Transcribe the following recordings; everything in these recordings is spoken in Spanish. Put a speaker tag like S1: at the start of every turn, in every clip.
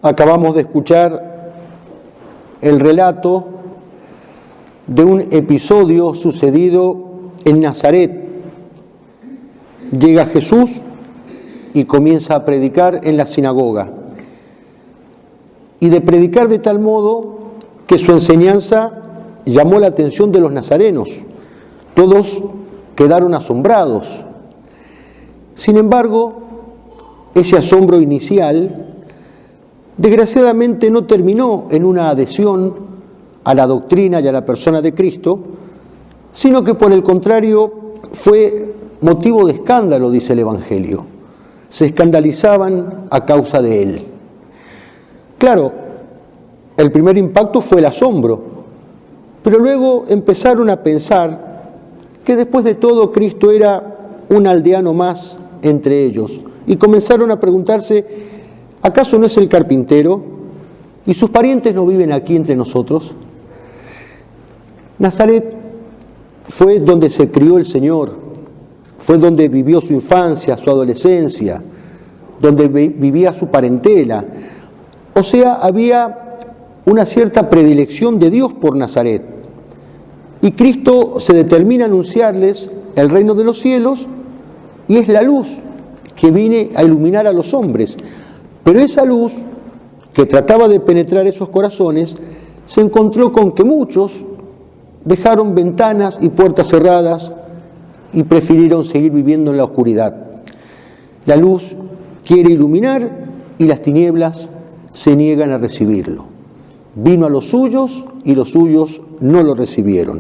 S1: Acabamos de escuchar el relato de un episodio sucedido en Nazaret. Llega Jesús y comienza a predicar en la sinagoga. Y de predicar de tal modo que su enseñanza llamó la atención de los nazarenos. Todos quedaron asombrados. Sin embargo, ese asombro inicial desgraciadamente no terminó en una adhesión a la doctrina y a la persona de Cristo, sino que por el contrario fue motivo de escándalo, dice el Evangelio. Se escandalizaban a causa de él. Claro, el primer impacto fue el asombro, pero luego empezaron a pensar que después de todo Cristo era un aldeano más entre ellos y comenzaron a preguntarse: ¿acaso no es el carpintero? ¿Y sus parientes no viven aquí entre nosotros? Nazaret fue donde se crió el Señor, fue donde vivió su infancia, su adolescencia, donde vivía su parentela. O sea, había una cierta predilección de Dios por Nazaret. Y Cristo se determina a anunciarles el reino de los cielos y es la luz que viene a iluminar a los hombres. Pero esa luz que trataba de penetrar esos corazones se encontró con que muchos dejaron ventanas y puertas cerradas y prefirieron seguir viviendo en la oscuridad. La luz quiere iluminar y las tinieblas se niegan a recibirlo. Vino a los suyos y los suyos no lo recibieron.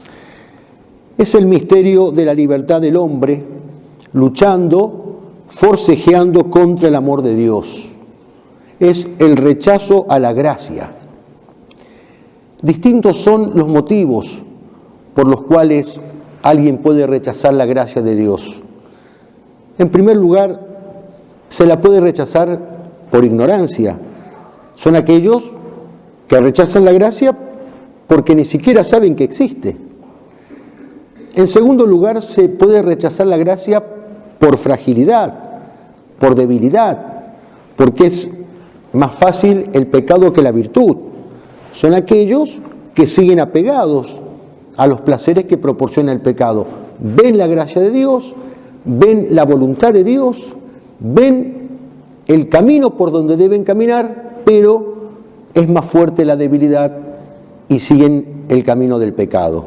S1: Es el misterio de la libertad del hombre luchando, forcejeando contra el amor de Dios. Es el rechazo a la gracia. Distintos son los motivos por los cuales alguien puede rechazar la gracia de Dios. En primer lugar, se la puede rechazar por ignorancia. Son aquellos que rechazan la gracia porque ni siquiera saben que existe. En segundo lugar, se puede rechazar la gracia por fragilidad, por debilidad, porque es más fácil el pecado que la virtud. Son aquellos que siguen apegados a los placeres que proporciona el pecado. Ven la gracia de Dios, ven la voluntad de Dios, ven el camino por donde deben caminar, pero es más fuerte la debilidad y siguen el camino del pecado.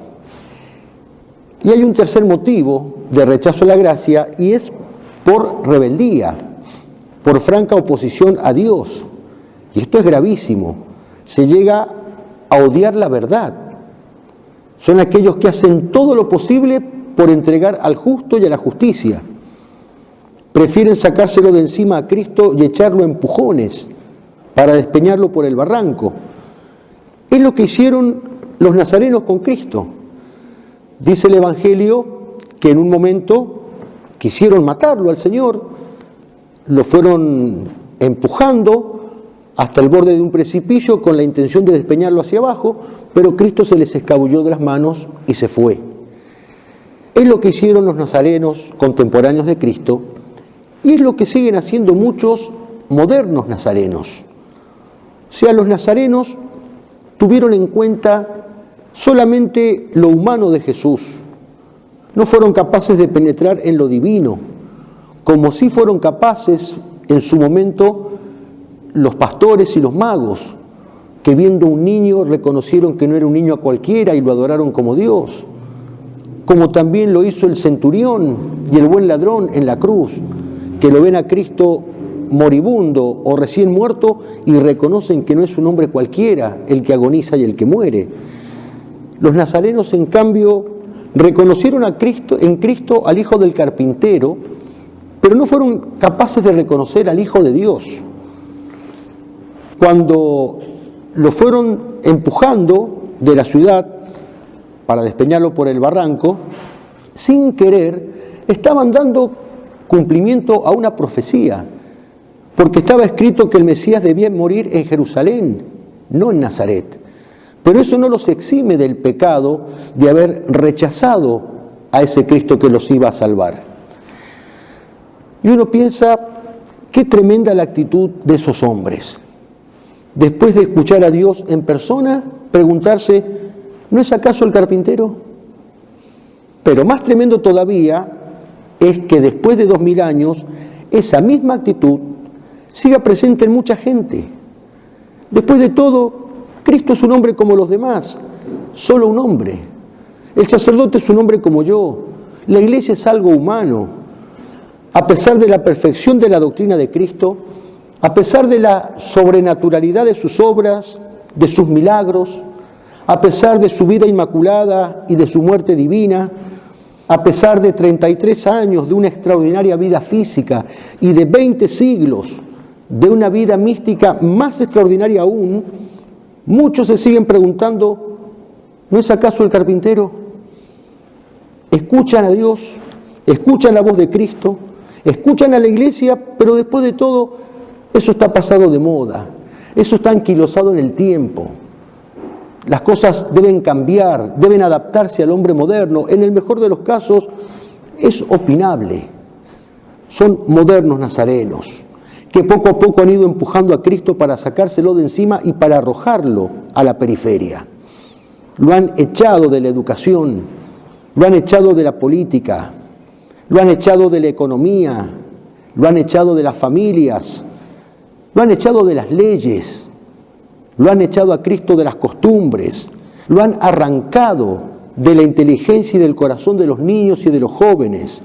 S1: Y hay un tercer motivo de rechazo a la gracia y es por rebeldía, por franca oposición a Dios. Y esto es gravísimo. Se llega a odiar la verdad. Son aquellos que hacen todo lo posible por entregar al justo y a la justicia. Prefieren sacárselo de encima a Cristo y echarlo a empujones para despeñarlo por el barranco. Es lo que hicieron los nazarenos con Cristo. Dice el Evangelio que en un momento quisieron matarlo al Señor, lo fueron empujando hasta el borde de un precipicio con la intención de despeñarlo hacia abajo, pero Cristo se les escabulló de las manos y se fue. Es lo que hicieron los nazarenos contemporáneos de Cristo y es lo que siguen haciendo muchos modernos nazarenos. O sea, los nazarenos tuvieron en cuenta solamente lo humano de Jesús. No fueron capaces de penetrar en lo divino, como sí fueron capaces en su momento los pastores y los magos, que viendo un niño reconocieron que no era un niño a cualquiera y lo adoraron como Dios, como también lo hizo el centurión y el buen ladrón en la cruz, que lo ven a Cristo moribundo o recién muerto y reconocen que no es un hombre cualquiera el que agoniza y el que muere. Los nazarenos, en cambio, reconocieron en Cristo al Hijo del carpintero, pero no fueron capaces de reconocer al Hijo de Dios. Cuando lo fueron empujando de la ciudad para despeñarlo por el barranco, sin querer, estaban dando cumplimiento a una profecía, porque estaba escrito que el Mesías debía morir en Jerusalén, no en Nazaret. Pero eso no los exime del pecado de haber rechazado a ese Cristo que los iba a salvar. Y uno piensa, qué tremenda la actitud de esos hombres. después de escuchar a Dios en persona, preguntarse, ¿no es acaso el carpintero? Pero más tremendo todavía es que después de 2000 años, esa misma actitud siga presente en mucha gente. Después de todo, Cristo es un hombre como los demás, solo un hombre. El sacerdote es un hombre como yo. La iglesia es algo humano. A pesar de la perfección de la doctrina de Cristo, a pesar de la sobrenaturalidad de sus obras, de sus milagros, a pesar de su vida inmaculada y de su muerte divina, a pesar de 33 años de una extraordinaria vida física y de 20 siglos de una vida mística más extraordinaria aún, muchos se siguen preguntando, ¿no es acaso el carpintero? Escuchan a Dios, escuchan la voz de Cristo, escuchan a la iglesia, pero después de todo, eso está pasado de moda, eso está anquilosado en el tiempo. Las cosas deben cambiar, deben adaptarse al hombre moderno. En el mejor de los casos, es opinable. Son modernos nazarenos, que poco a poco han ido empujando a Cristo para sacárselo de encima y para arrojarlo a la periferia. Lo han echado de la educación, lo han echado de la política, lo han echado de la economía, lo han echado de las familias, lo han echado de las leyes, lo han echado a Cristo de las costumbres, lo han arrancado de la inteligencia y del corazón de los niños y de los jóvenes.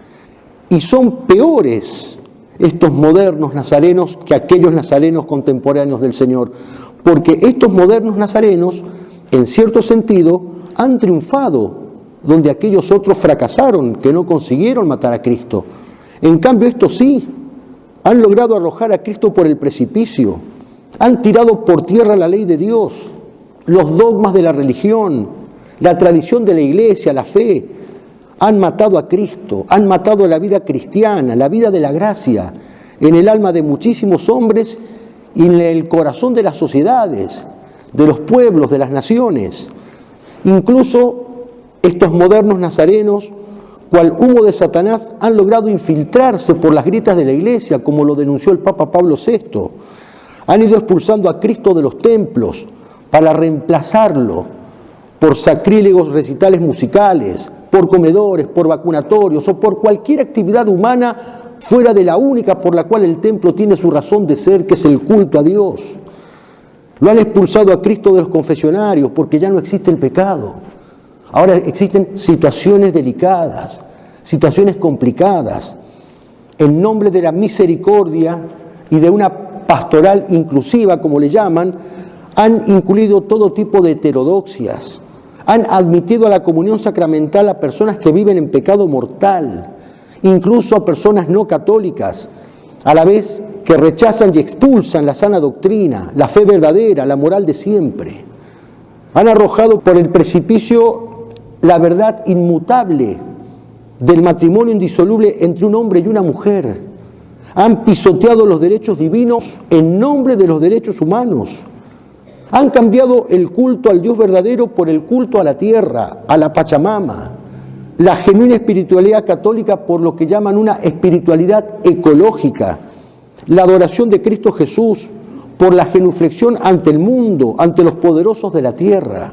S1: Y son peores estos modernos nazarenos que aquellos nazarenos contemporáneos del Señor, porque estos modernos nazarenos, en cierto sentido, han triunfado donde aquellos otros fracasaron, que no consiguieron matar a Cristo. En cambio, estos sí, han logrado arrojar a Cristo por el precipicio, han tirado por tierra la ley de Dios, los dogmas de la religión, la tradición de la iglesia, la fe. Han matado a Cristo, han matado la vida cristiana, la vida de la gracia, en el alma de muchísimos hombres y en el corazón de las sociedades, de los pueblos, de las naciones. Incluso estos modernos nazarenos, cual humo de Satanás, han logrado infiltrarse por las grietas de la iglesia, como lo denunció el Papa Pablo VI. Han ido expulsando a Cristo de los templos para reemplazarlo por sacrílegos recitales musicales, por comedores, por vacunatorios o por cualquier actividad humana fuera de la única por la cual el templo tiene su razón de ser, que es el culto a Dios. Lo han expulsado a Cristo de los confesionarios porque ya no existe el pecado. Ahora existen situaciones delicadas, situaciones complicadas. En nombre de la misericordia y de una pastoral inclusiva, como le llaman, han incluido todo tipo de heterodoxias. Han admitido a la comunión sacramental a personas que viven en pecado mortal, incluso a personas no católicas, a la vez que rechazan y expulsan la sana doctrina, la fe verdadera, la moral de siempre. Han arrojado por el precipicio la verdad inmutable del matrimonio indisoluble entre un hombre y una mujer. Han pisoteado los derechos divinos en nombre de los derechos humanos. Han cambiado el culto al Dios verdadero por el culto a la tierra, a la Pachamama, la genuina espiritualidad católica por lo que llaman una espiritualidad ecológica, la adoración de Cristo Jesús por la genuflexión ante el mundo, ante los poderosos de la tierra.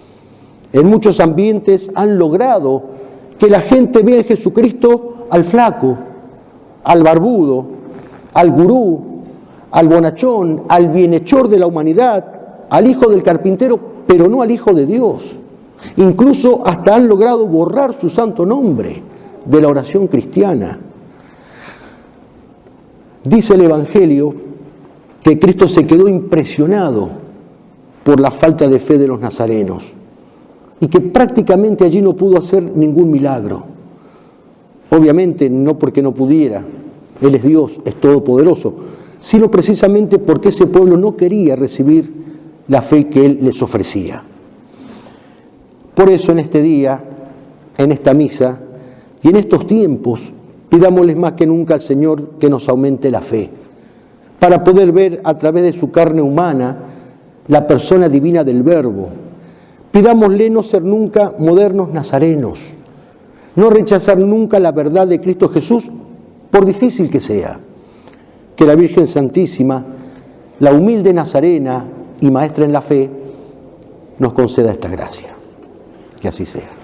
S1: En muchos ambientes han logrado que la gente vea en Jesucristo al flaco, al barbudo, al gurú, al bonachón, al bienhechor de la humanidad, al hijo del carpintero, pero no al Hijo de Dios. Incluso hasta han logrado borrar su santo nombre de la oración cristiana. Dice el Evangelio que Cristo se quedó impresionado por la falta de fe de los nazarenos y que prácticamente allí no pudo hacer ningún milagro. Obviamente no porque no pudiera, Él es Dios, es todopoderoso, sino precisamente porque ese pueblo no quería recibir la fe que Él les ofrecía. Por eso en este día, en esta misa y en estos tiempos, pidámosles más que nunca al Señor que nos aumente la fe, para poder ver a través de su carne humana la persona divina del Verbo. Pidámosle no ser nunca modernos nazarenos, no rechazar nunca la verdad de Cristo Jesús, por difícil que sea. Que la Virgen Santísima, la humilde Nazarena y maestra en la fe, nos conceda esta gracia. Que así sea.